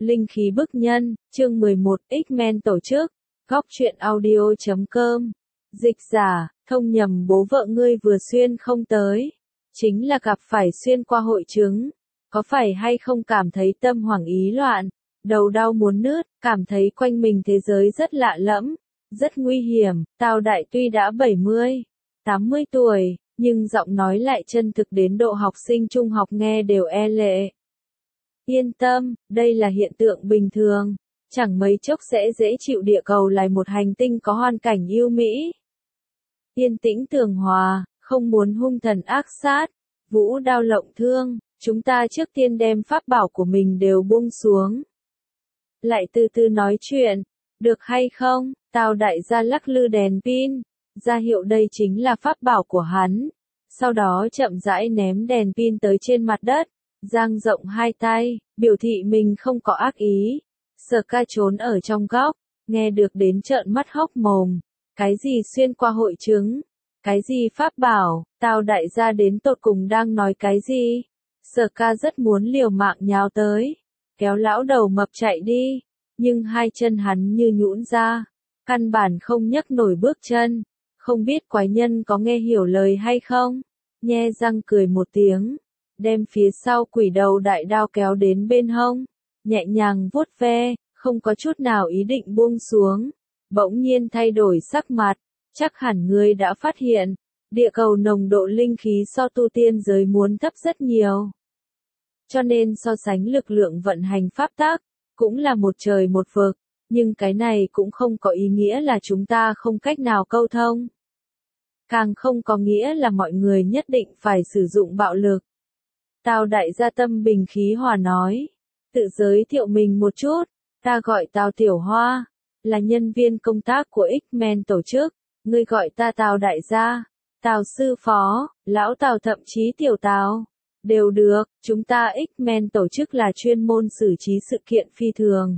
Linh khí bức nhân, chương 11, X-Men tổ chức, góc truyện audio.com. Dịch giả, thông nhầm bố vợ ngươi vừa xuyên không tới. Chính là gặp phải xuyên qua hội chứng. Có phải hay không cảm thấy tâm hoảng ý loạn, đầu đau muốn nứt, cảm thấy quanh mình thế giới rất lạ lẫm, rất nguy hiểm. Tào Đại tuy đã 70, 80 tuổi, nhưng giọng nói lại chân thực đến độ học sinh trung học nghe đều e lệ. Yên tâm, đây là hiện tượng bình thường, chẳng mấy chốc sẽ dễ chịu. Địa cầu là một hành tinh có hoàn cảnh yêu mỹ, yên tĩnh tường hòa, không muốn hung thần ác sát, vũ đao lộng thương. Chúng ta trước tiên đem pháp bảo của mình đều buông xuống, lại từ từ nói chuyện, được hay không? Tào Đại gia lắc lư đèn pin, ra hiệu đây chính là pháp bảo của hắn. Sau đó chậm rãi ném đèn pin tới trên mặt đất, dang rộng hai tay, biểu thị mình không có ác ý. Sở Ca trốn ở trong góc, nghe được đến trợn mắt hốc mồm. Cái gì xuyên qua hội chứng? Cái gì pháp bảo? Tào Đại gia đến tột cùng đang nói cái gì? Sở Ca rất muốn liều mạng nhào tới, kéo lão đầu mập chạy đi, nhưng hai chân hắn như nhũn ra, căn bản không nhấc nổi bước chân. Không biết quái nhân có nghe hiểu lời hay không? Nhe răng cười một tiếng, đem phía sau quỷ đầu đại đao kéo đến bên hông, nhẹ nhàng vuốt ve, không có chút nào ý định buông xuống. Bỗng nhiên thay đổi sắc mặt, chắc hẳn ngươi đã phát hiện, địa cầu nồng độ linh khí so tu tiên giới muốn thấp rất nhiều. Cho nên so sánh lực lượng vận hành pháp tắc, cũng là một trời một vực, nhưng cái này cũng không có ý nghĩa là chúng ta không cách nào câu thông. Càng không có nghĩa là mọi người nhất định phải sử dụng bạo lực. Tào Đại gia tâm bình khí hòa nói, tự giới thiệu mình một chút, ta gọi Tào Tiểu Hoa, là nhân viên công tác của X-Men tổ chức, ngươi gọi ta Tào Đại gia, Tào sư phó, lão Tào thậm chí tiểu Tào, đều được. Chúng ta X-Men tổ chức là chuyên môn xử trí sự kiện phi thường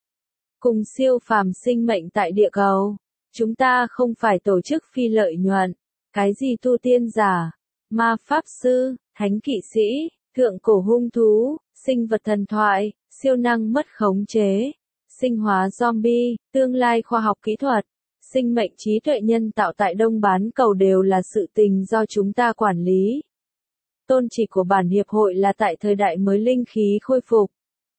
cùng siêu phàm sinh mệnh tại địa cầu. Chúng ta không phải tổ chức phi lợi nhuận. Cái gì tu tiên giả, ma pháp sư, thánh kỵ sĩ, thượng cổ hung thú, sinh vật thần thoại, siêu năng mất khống chế, sinh hóa zombie, tương lai khoa học kỹ thuật, sinh mệnh trí tuệ nhân tạo tại Đông bán cầu đều là sự tình do chúng ta quản lý. Tôn chỉ của bản hiệp hội là tại thời đại mới linh khí khôi phục,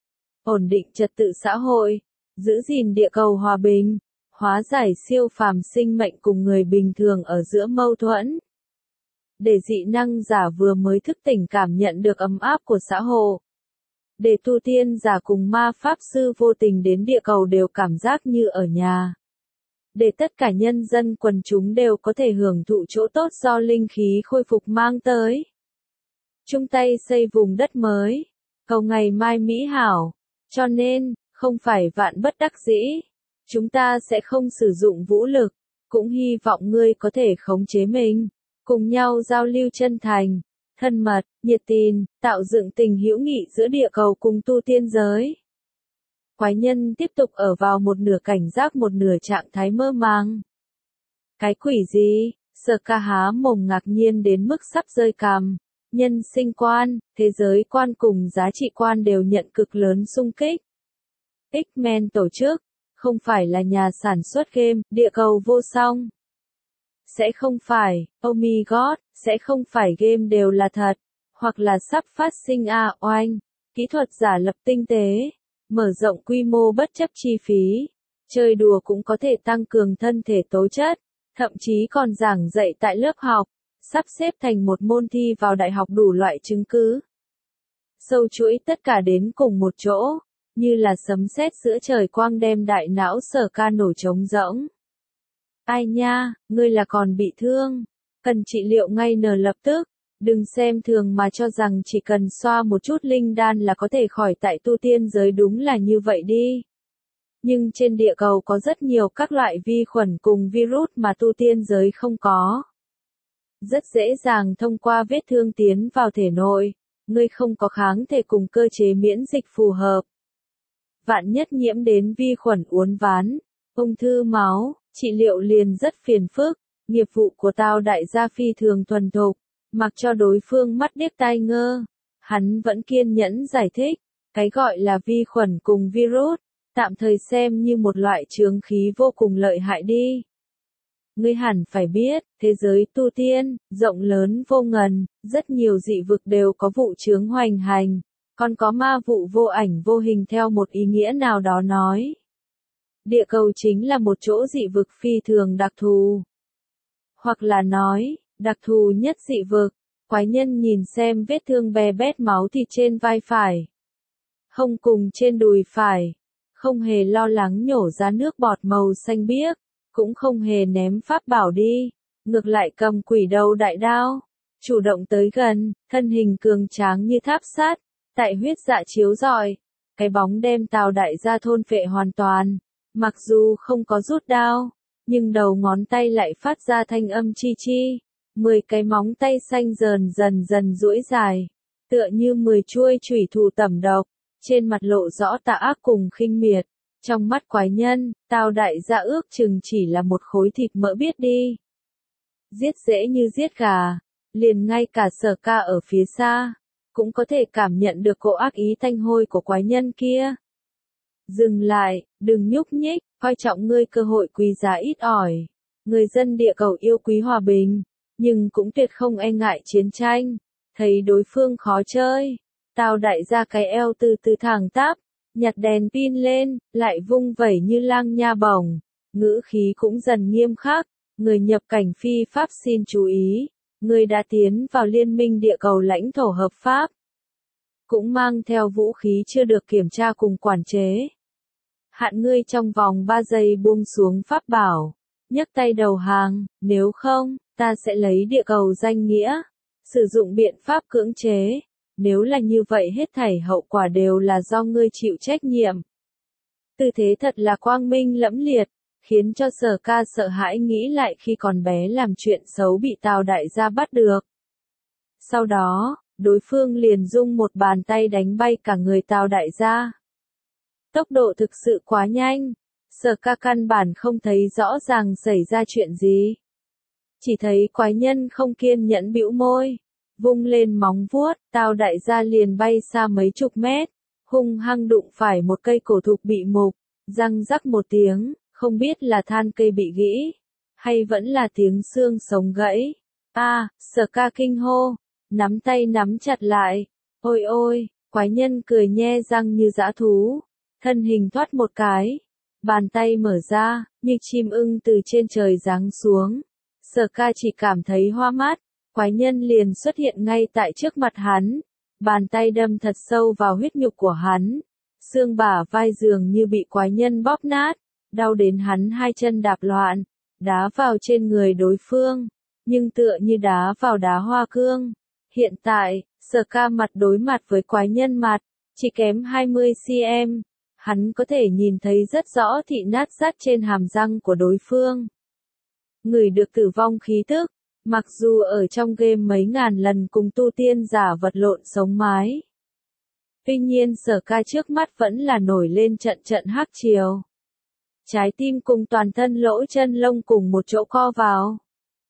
ổn định trật tự xã hội, giữ gìn địa cầu hòa bình, hóa giải siêu phàm sinh mệnh cùng người bình thường ở giữa mâu thuẫn. Để dị năng giả vừa mới thức tỉnh cảm nhận được ấm áp của xã hội. Để tu tiên giả cùng ma pháp sư vô tình đến địa cầu đều cảm giác như ở nhà. Để tất cả nhân dân quần chúng đều có thể hưởng thụ chỗ tốt do linh khí khôi phục mang tới. Chung tay xây vùng đất mới, cầu ngày mai mỹ hảo. Cho nên, không phải vạn bất đắc dĩ, chúng ta sẽ không sử dụng vũ lực, cũng hy vọng ngươi có thể khống chế mình, cùng nhau giao lưu chân thành, thân mật, nhiệt tình, tạo dựng tình hữu nghị giữa địa cầu cùng tu tiên giới. Quái nhân tiếp tục ở vào một nửa cảnh giác một nửa trạng thái mơ màng. Cái quỷ gì? Sở Ca há mồm ngạc nhiên đến mức sắp rơi cằm. Nhân sinh quan, thế giới quan cùng giá trị quan đều nhận cực lớn xung kích. X-Men tổ chức, không phải là nhà sản xuất game, địa cầu vô song. Sẽ không phải, oh my god, sẽ không phải game đều là thật, hoặc là sắp phát sinh oanh, kỹ thuật giả lập tinh tế, mở rộng quy mô bất chấp chi phí, chơi đùa cũng có thể tăng cường thân thể tố chất, thậm chí còn giảng dạy tại lớp học, sắp xếp thành một môn thi vào đại học đủ loại chứng cứ. Sâu chuỗi tất cả đến cùng một chỗ, như là sấm sét giữa trời quang đem đại não Sở Ca nổ trống rỗng. Ai nha, ngươi là còn bị thương, cần trị liệu ngay lập tức, đừng xem thường mà cho rằng chỉ cần xoa một chút linh đan là có thể khỏi tại tu tiên giới, đúng là như vậy đi. Nhưng trên địa cầu có rất nhiều các loại vi khuẩn cùng virus mà tu tiên giới không có. Rất dễ dàng thông qua vết thương tiến vào thể nội, ngươi không có kháng thể cùng cơ chế miễn dịch phù hợp. Vạn nhất nhiễm đến vi khuẩn uốn ván, ung thư máu, trị liệu liền rất phiền phức. Nghiệp vụ của Tào Đại gia phi thường thuần thục, mặc cho đối phương mắt điếc tai ngơ, hắn vẫn kiên nhẫn giải thích, Cái gọi là vi khuẩn cùng virus, tạm thời xem như một loại chướng khí vô cùng lợi hại đi. Ngươi hẳn phải biết, thế giới tu tiên, rộng lớn vô ngần, rất nhiều dị vực đều có vụ chướng hoành hành, còn có ma vụ vô ảnh vô hình theo một ý nghĩa nào đó nói. Địa cầu chính là một chỗ dị vực phi thường đặc thù. Hoặc là nói, đặc thù nhất dị vực, quái nhân nhìn xem vết thương bè bét máu thịt trên vai phải, hông cùng trên đùi phải, không hề lo lắng nhổ ra nước bọt màu xanh biếc, cũng không hề ném pháp bảo đi, ngược lại cầm quỷ đầu đại đao, chủ động tới gần, thân hình cường tráng như tháp sắt, tại huyết dạ chiếu rọi, cái bóng đem Tào đại gia thôn phệ hoàn toàn, mặc dù không có rút đao, nhưng đầu ngón tay lại phát ra thanh âm chi chi, 10 cái móng tay xanh dần duỗi dài, tựa như 10 chuôi chủy thủ tẩm độc, trên mặt lộ rõ tà ác cùng khinh miệt. Trong mắt quái nhân, Tào đại gia ước chừng chỉ là một khối thịt mỡ biết đi. Giết dễ như giết gà, liền ngay cả Sở Ca ở phía xa, cũng có thể cảm nhận được cỗ ác ý tanh hôi của quái nhân kia. Dừng lại, đừng nhúc nhích, coi trọng ngươi cơ hội quý giá ít ỏi. Người dân địa cầu yêu quý hòa bình, nhưng cũng tuyệt không e ngại chiến tranh. Thấy đối phương khó chơi, Tào đại gia cái eo từ từ thẳng tắp, nhặt đèn pin lên, lại vung vẩy như lang nha bổng, ngữ khí cũng dần nghiêm khắc, người nhập cảnh phi pháp xin chú ý, người đã tiến vào liên minh địa cầu lãnh thổ hợp pháp, cũng mang theo vũ khí chưa được kiểm tra cùng quản chế. Hạn ngươi trong vòng 3 giây buông xuống pháp bảo, nhấc tay đầu hàng, nếu không, ta sẽ lấy địa cầu danh nghĩa, sử dụng biện pháp cưỡng chế. Nếu là như vậy hết thảy hậu quả đều là do ngươi chịu trách nhiệm. Tư thế thật là quang minh lẫm liệt, khiến cho Sở Ca sợ hãi nghĩ lại khi còn bé làm chuyện xấu bị Tào đại gia bắt được. Sau đó, đối phương liền dung một bàn tay đánh bay cả người Tào đại gia. Tốc độ thực sự quá nhanh, Sở Ca căn bản không thấy rõ ràng xảy ra chuyện gì. Chỉ thấy quái nhân không kiên nhẫn bĩu môi. Vung lên móng vuốt, Tào đại gia liền bay xa mấy chục mét, hung hăng đụng phải một cây cổ thụ bị mục, răng rắc một tiếng, không biết là than cây bị gãy, hay vẫn là tiếng xương sống gãy. Sở Ca kinh hô, nắm tay nắm chặt lại, ôi ôi, quái nhân cười nhe răng như dã thú, thân hình thoát một cái, bàn tay mở ra, như chim ưng từ trên trời giáng xuống. Sở Ca chỉ cảm thấy hoa mắt. Quái nhân liền xuất hiện ngay tại trước mặt hắn, bàn tay đâm thật sâu vào huyết nhục của hắn, xương bả vai dường như bị quái nhân bóp nát, đau đến hắn hai chân đạp loạn, đá vào trên người đối phương, nhưng tựa như đá vào đá hoa cương. Hiện tại, Sở Ca mặt đối mặt với quái nhân mặt, chỉ kém 20 cm, hắn có thể nhìn thấy rất rõ thịt nát rát trên hàm răng của đối phương. Người được tử vong khí tức. Mặc dù ở trong game mấy ngàn lần cùng tu tiên giả vật lộn sống mái. Tuy nhiên Sở Ca trước mắt vẫn là nổi lên trận trận hắc chiều. Trái tim cùng toàn thân lỗ chân lông cùng một chỗ co vào.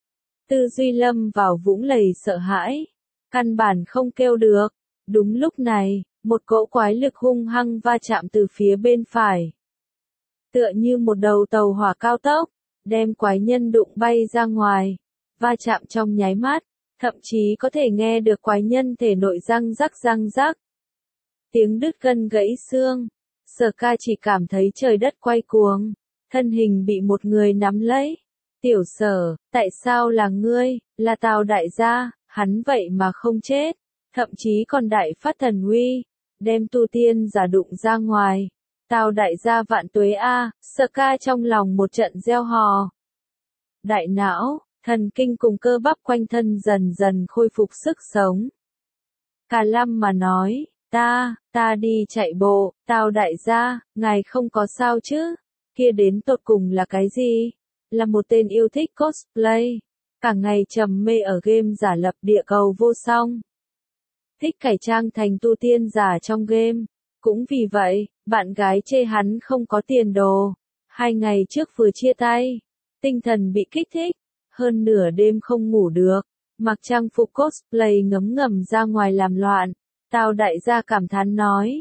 Tư duy lâm vào vũng lầy sợ hãi. Căn bản không kêu được. Đúng lúc này, một cỗ quái lực hung hăng va chạm từ phía bên phải. Tựa như một đầu tàu hỏa cao tốc, đem quái nhân đụng bay ra ngoài. Va chạm trong nháy mắt, thậm chí có thể nghe được quái nhân thể nội răng rắc. Tiếng đứt gân gãy xương, Sở Ca chỉ cảm thấy trời đất quay cuồng, thân hình bị một người nắm lấy. Tiểu Sở, tại sao là ngươi, là Tào đại gia, hắn vậy mà không chết, thậm chí còn đại phát thần uy, đem tu tiên giả đụng ra ngoài. Tào đại gia vạn tuế a, Sở Ca trong lòng một trận reo hò. Đại não, thần kinh cùng cơ bắp quanh thân dần khôi phục sức sống. Cả Lâm mà nói, ta đi chạy bộ, Tào đại gia, ngài không có sao chứ? Kia đến tột cùng là cái gì? Là một tên yêu thích cosplay, cả ngày trầm mê ở game giả lập địa cầu vô song. Thích cải trang thành tu tiên giả trong game. Cũng vì vậy, bạn gái chê hắn không có tiền đồ. 2 ngày trước vừa chia tay, tinh thần bị kích thích. Hơn nửa đêm không ngủ được, mặc trang phục cosplay ngấm ngầm ra ngoài làm loạn. Tào đại gia cảm thán nói,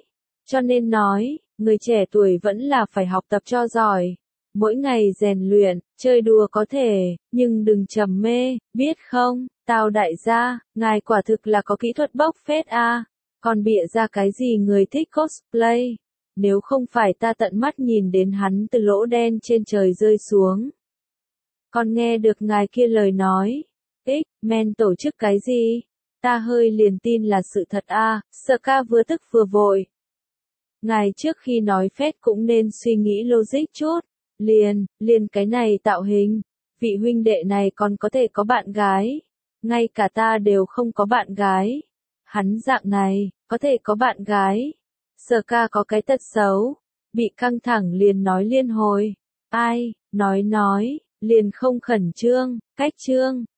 Cho nên nói, người trẻ tuổi vẫn là phải học tập cho giỏi. Mỗi ngày rèn luyện, chơi đùa có thể, nhưng đừng trầm mê, biết không, Tào đại gia, ngài quả thực là có kỹ thuật bốc phét a, còn bịa ra cái gì người thích cosplay. Nếu không phải ta tận mắt nhìn đến hắn từ lỗ đen trên trời rơi xuống. Còn nghe được ngài kia lời nói, X-Men tổ chức cái gì? Ta hơi liền tin là sự thật a, Ska vừa tức vừa vội. Ngài trước khi nói phét cũng nên suy nghĩ logic chút. Liền cái này tạo hình, vị huynh đệ này còn có thể có bạn gái. Ngay cả ta đều không có bạn gái. Hắn dạng này, có thể có bạn gái. Ska có cái tật xấu, bị căng thẳng liền nói liên hồi. Ai, nói, liền không khẩn trương, cách trương.